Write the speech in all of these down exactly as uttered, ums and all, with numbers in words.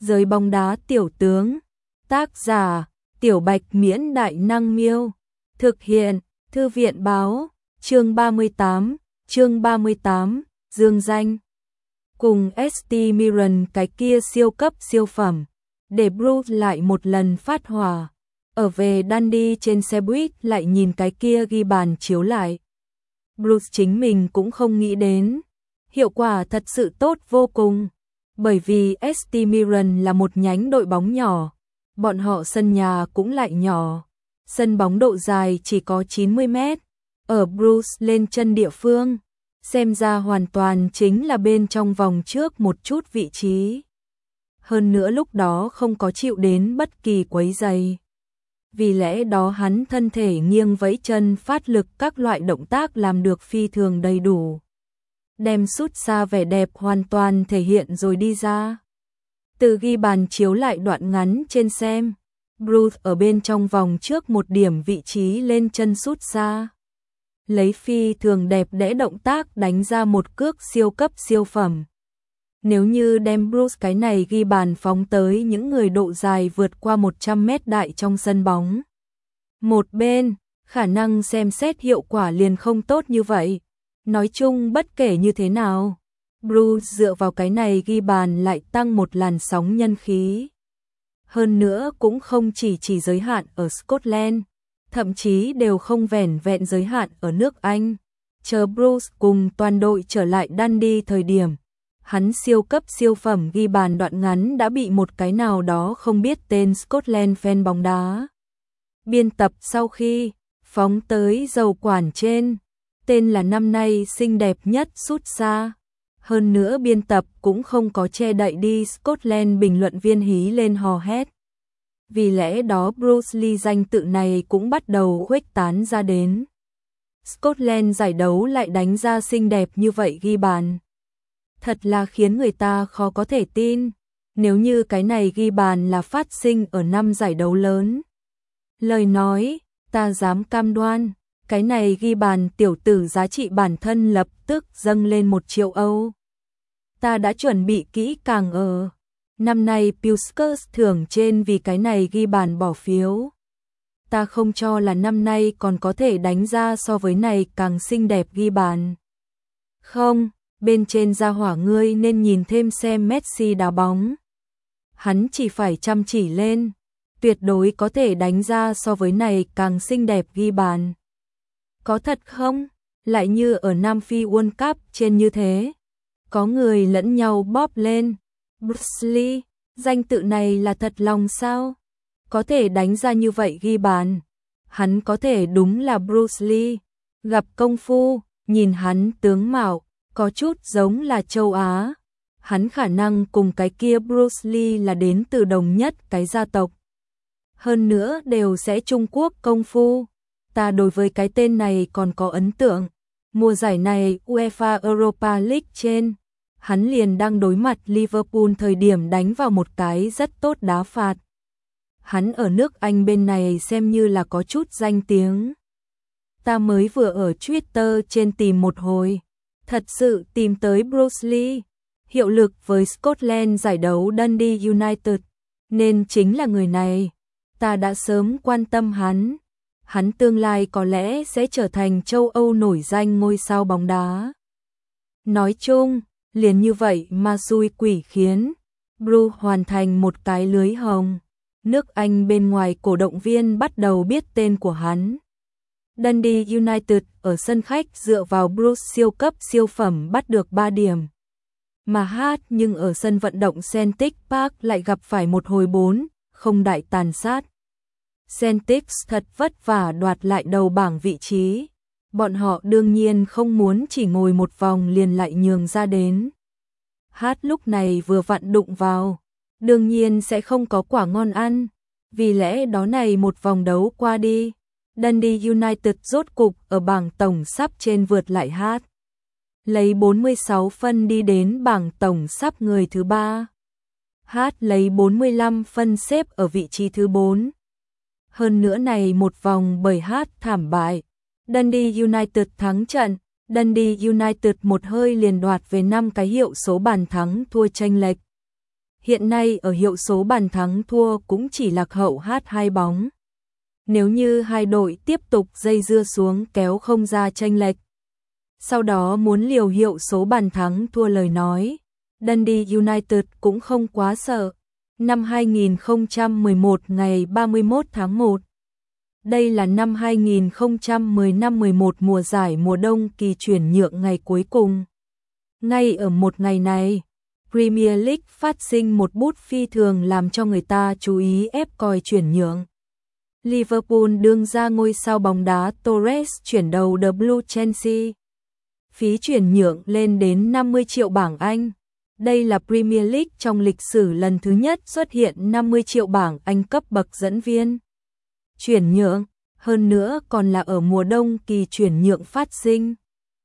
Giới bóng đá tiểu tướng. Tác giả: Tiểu Bạch Miễn Đại Năng Miêu. Thực hiện: Thư viện Báo. Chương ba mươi tám. Chương ba mươi tám. Dương danh. Cùng ét tê Milan cái kia siêu cấp siêu phẩm. Để Bruce lại một lần phát hỏa. Ở về Dundee trên xe buýt lại nhìn cái kia ghi bàn chiếu lại. Bruce chính mình cũng không nghĩ đến. Hiệu quả thật sự tốt vô cùng. Bởi vì ét tê Milan là một nhánh đội bóng nhỏ. Bọn họ sân nhà cũng lại nhỏ. Sân bóng độ dài chỉ có chín mươi mét. Ở Bruce lên chân địa phương. Xem ra hoàn toàn chính là bên trong vòng trước một chút vị trí. Hơn nữa lúc đó không có chịu đến bất kỳ quấy rầy. Vì lẽ đó hắn thân thể nghiêng vẫy chân phát lực các loại động tác làm được phi thường đầy đủ. Đem sút xa vẻ đẹp hoàn toàn thể hiện rồi đi ra. Từ ghi bàn chiếu lại đoạn ngắn trên xem. Bruce ở bên trong vòng trước một điểm vị trí lên chân sút xa. Lấy phi thường đẹp đẽ động tác đánh ra một cước siêu cấp siêu phẩm. Nếu như đem Bruce cái này ghi bàn phóng tới những người độ dài vượt qua một trăm mét đại trong sân bóng. Một bên, khả năng xem xét hiệu quả liền không tốt như vậy. Nói chung bất kể như thế nào, Bruce dựa vào cái này ghi bàn lại tăng một làn sóng nhân khí. Hơn nữa cũng không chỉ chỉ giới hạn ở Scotland, thậm chí đều không vẻn vẹn giới hạn ở nước Anh. Chờ Bruce cùng toàn đội trở lại Dundee thời điểm, hắn siêu cấp siêu phẩm ghi bàn đoạn ngắn đã bị một cái nào đó không biết tên Scotland fan bóng đá biên tập sau khi phóng tới dầu quản trên, tên là năm nay xinh đẹp nhất sút xa. Hơn nữa biên tập cũng không có che đậy đi Scotland bình luận viên hí lên hò hét. Vì lẽ đó Bruce Lee danh tự này cũng bắt đầu khuếch tán ra đến. Scotland giải đấu lại đánh ra xinh đẹp như vậy ghi bàn. Thật là khiến người ta khó có thể tin, nếu như cái này ghi bàn là phát sinh ở năm giải đấu lớn. Lời nói, ta dám cam đoan, cái này ghi bàn tiểu tử giá trị bản thân lập tức dâng lên một triệu Âu. Ta đã chuẩn bị kỹ càng ở. Năm nay Puskas thưởng trên vì cái này ghi bàn bỏ phiếu. Ta không cho là năm nay còn có thể đánh ra so với này càng xinh đẹp ghi bàn. Không, bên trên gia hỏa ngươi nên nhìn thêm xem Messi đá bóng. Hắn chỉ phải chăm chỉ lên, tuyệt đối có thể đánh ra so với này càng xinh đẹp ghi bàn. Có thật không? Lại như ở Nam Phi World Cup trên như thế. Có người lẫn nhau bóp lên. Bruce Lee, danh tự này là thật lòng sao? Có thể đánh ra như vậy ghi bàn. Hắn có thể đúng là Bruce Lee. Gặp công phu, nhìn hắn tướng mạo, có chút giống là châu Á. Hắn khả năng cùng cái kia Bruce Lee là đến từ đồng nhất cái gia tộc. Hơn nữa đều sẽ Trung Quốc công phu. Ta đối với cái tên này còn có ấn tượng. Mùa giải này UEFA Europa League trên, hắn liền đang đối mặt Liverpool thời điểm đánh vào một cái rất tốt đá phạt. Hắn ở nước Anh bên này xem như là có chút danh tiếng. Ta mới vừa ở Twitter trên tìm một hồi, thật sự tìm tới Bruce Lee, hiệu lực với Scotland giải đấu Dundee United, nên chính là người này. Ta đã sớm quan tâm hắn. Hắn tương lai có lẽ sẽ trở thành châu Âu nổi danh ngôi sao bóng đá. Nói chung, liền như vậy mà xui quỷ khiến Bruce hoàn thành một cái lưới hồng. Nước Anh bên ngoài cổ động viên bắt đầu biết tên của hắn. Dundee United ở sân khách dựa vào Bruce siêu cấp siêu phẩm bắt được ba điểm. Mà hát nhưng ở sân vận động Celtic Park lại gặp phải một hồi bốn không đại tàn sát. Celtics thật vất vả đoạt lại đầu bảng vị trí. Bọn họ đương nhiên không muốn chỉ ngồi một vòng liền lại nhường ra đến. Hát lúc này vừa vặn đụng vào, đương nhiên sẽ không có quả ngon ăn. Vì lẽ đó này một vòng đấu qua đi, Dundee United rốt cục ở bảng tổng sắp trên vượt lại Hát. Lấy bốn mươi sáu phân đi đến bảng tổng sắp người thứ ba. Hát lấy bốn mươi lăm phân xếp ở vị trí thứ bốn. Hơn nữa này một vòng bởi Hát thảm bại. Dundee United thắng trận, Dundee United một hơi liền đoạt về năm cái hiệu số bàn thắng thua chênh lệch. hiện nay ở hiệu số bàn thắng thua cũng chỉ lạc hậu hát hai bóng. Nếu như hai đội tiếp tục dây dưa xuống kéo không ra chênh lệch, sau đó muốn liều hiệu số bàn thắng thua lời nói, Dundee United cũng không quá sợ. Năm hai nghìn không trăm mười một ngày ba mươi mốt tháng một. Đây là năm hai nghìn không trăm mười lăm mười một mùa giải mùa đông kỳ chuyển nhượng ngày cuối cùng. Ngay ở một ngày này, Premier League phát sinh một bút phi thường làm cho người ta chú ý ép còi chuyển nhượng. Liverpool đương ra ngôi sao bóng đá Torres chuyển đầu The Blue Chelsea. Phí chuyển nhượng lên đến năm mươi triệu bảng Anh. Đây là Premier League trong lịch sử lần thứ nhất xuất hiện năm mươi triệu bảng Anh cấp bậc dẫn viên chuyển nhượng, hơn nữa còn là ở mùa đông kỳ chuyển nhượng phát sinh.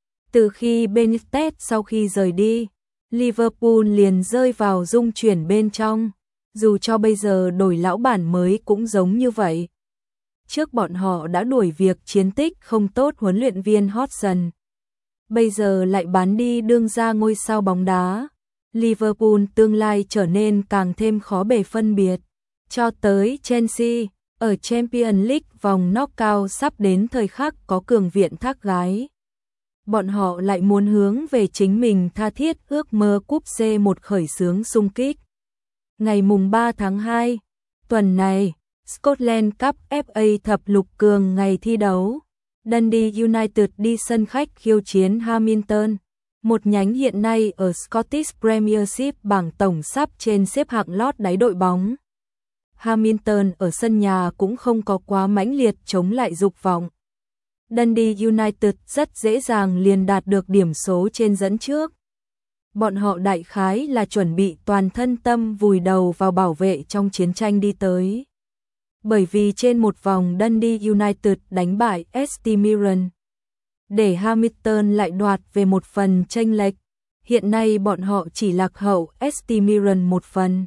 Từ khi Benitez sau khi rời đi, Liverpool liền rơi vào rung chuyển bên trong, dù cho bây giờ đổi lão bản mới cũng giống như vậy. Trước bọn họ đã đuổi việc chiến tích không tốt huấn luyện viên Hodgson, bây giờ lại bán đi đương ra ngôi sao bóng đá. Liverpool tương lai trở nên càng thêm khó bề phân biệt. Cho tới Chelsea, ở Champions League vòng knockout sắp đến thời khắc có cường viện thác gái. Bọn họ lại muốn hướng về chính mình tha thiết ước mơ cúp C một khởi xướng xung kích. Ngày mùng ba tháng hai, tuần này, Scotland Cup ép a thập lục cường ngày thi đấu. Dundee United đi sân khách khiêu chiến Hamilton, một nhánh hiện nay ở Scottish Premiership bảng tổng sắp trên xếp hạng lót đáy đội bóng. Hamilton ở sân nhà cũng không có quá mãnh liệt chống lại dục vọng. Dundee United rất dễ dàng liền đạt được điểm số trên dẫn trước. Bọn họ đại khái là chuẩn bị toàn thân tâm vùi đầu vào bảo vệ trong chiến tranh đi tới. Bởi vì trên một vòng Dundee United đánh bại ét tê Mirren, để Hamilton lại đoạt về một phần chênh lệch. Hiện nay bọn họ chỉ lạc hậu ét tê Mirren một phần.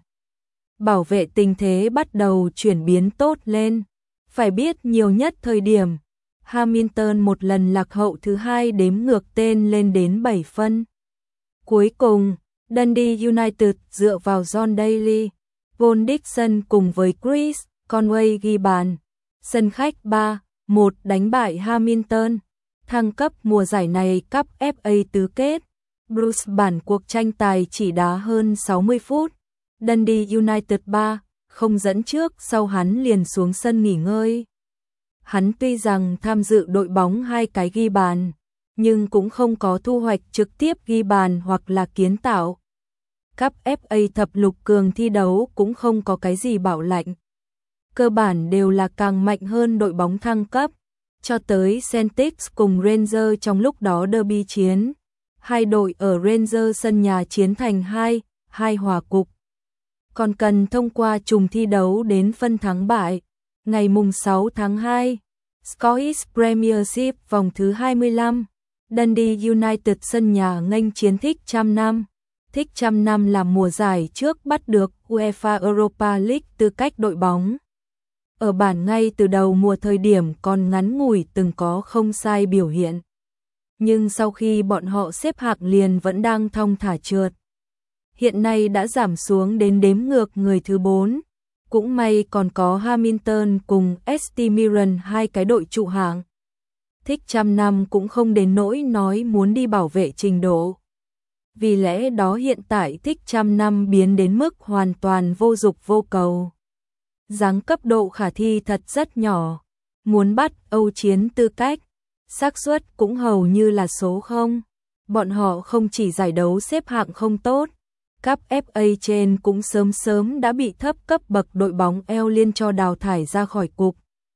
Bảo vệ tình thế bắt đầu chuyển biến tốt lên. Phải biết nhiều nhất thời điểm, Hamilton một lần lạc hậu thứ hai đếm ngược tên lên đến bảy phân. Cuối cùng, Dundee United dựa vào John Daly, Paul Dixon cùng với Chris Conway ghi bàn. Sân khách ba một đánh bại Hamilton. Thăng cấp mùa giải này Cup ép a tứ kết. Bruce bản cuộc tranh tài chỉ đá hơn sáu mươi phút. Dundee United ba không dẫn trước sau hắn liền xuống sân nghỉ ngơi. Hắn tuy rằng tham dự đội bóng hai cái ghi bàn, nhưng cũng không có thu hoạch trực tiếp ghi bàn hoặc là kiến tạo. Cup ép a thập lục cường thi đấu cũng không có cái gì bảo lãnh. Cơ bản đều là càng mạnh hơn đội bóng thăng cấp. Cho tới Celtic cùng Rangers trong lúc đó derby chiến. Hai đội ở Rangers sân nhà chiến thành hai hai hòa cục. Còn cần thông qua trùng thi đấu đến phân thắng bại. Ngày mùng sáu tháng hai, Scottish Premiership vòng thứ hai mươi lăm, Dundee United sân nhà nghênh chiến Thích trăm năm. Thích trăm năm là mùa giải trước bắt được UEFA Europa League tư cách đội bóng. Ở bản ngay từ đầu mùa thời điểm còn ngắn ngủi từng có không sai biểu hiện. Nhưng sau khi bọn họ xếp hạng liền vẫn đang thong thả trượt. Hiện nay đã giảm xuống đến đếm ngược người thứ bốn. Cũng may còn có Hamilton cùng ét tê Mirren hai cái đội trụ hạng. Thích trăm năm cũng không đến nỗi nói muốn đi bảo vệ trình độ. Vì lẽ đó hiện tại Thích trăm năm biến đến mức hoàn toàn vô dục vô cầu. Giáng cấp độ khả thi thật rất nhỏ. Muốn bắt Âu chiến tư cách, xác suất cũng hầu như là số không. Bọn họ không chỉ giải đấu xếp hạng không tốt, Cup ép a trên cũng sớm sớm đã bị thấp cấp bậc đội bóng eo liên cho đào thải ra khỏi cục.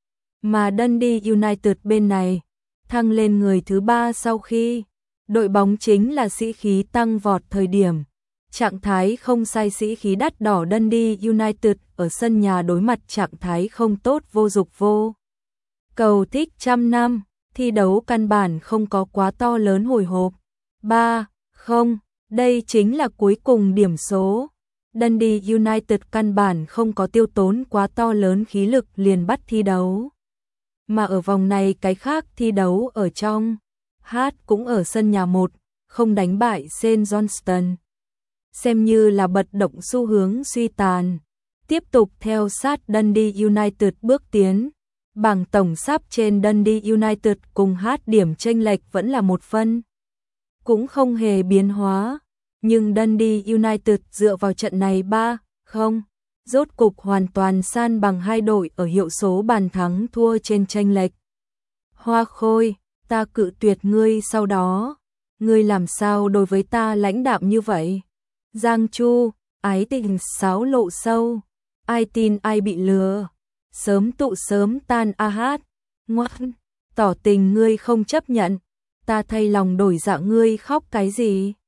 Mà Dundee United bên này, thăng lên người thứ ba sau khi đội bóng chính là sĩ khí tăng vọt thời điểm. Trạng thái không sai sĩ khí đắt đỏ Dundee United ở sân nhà đối mặt trạng thái không tốt vô dục vô cầu Thích trăm năm, thi đấu căn bản không có quá to lớn hồi hộp. ba không, đây chính là cuối cùng điểm số. Dundee United căn bản không có tiêu tốn quá to lớn khí lực liền bắt thi đấu. Mà ở vòng này cái khác thi đấu ở trong, Hát cũng ở sân nhà một, không đánh bại Saint Johnstone. xem như là bật động xu hướng suy tàn. Tiếp tục theo sát Dundee United bước tiến. Bảng tổng sắp trên Dundee United cùng hát điểm chênh lệch vẫn là một phân. Cũng không hề biến hóa. Nhưng Dundee United dựa vào trận này ba không, rốt cục hoàn toàn san bằng hai đội ở hiệu số bàn thắng thua trên chênh lệch. Hoa Khôi, ta cự tuyệt ngươi sau đó. Ngươi làm sao đối với ta lãnh đạm như vậy? Giang Chu, ái tình sáo lộ sâu. Ai tin ai bị lừa. Sớm tụ sớm tan a hát. Ngoan, tỏ tình ngươi không chấp nhận. Ta thay lòng đổi dạ ngươi khóc cái gì?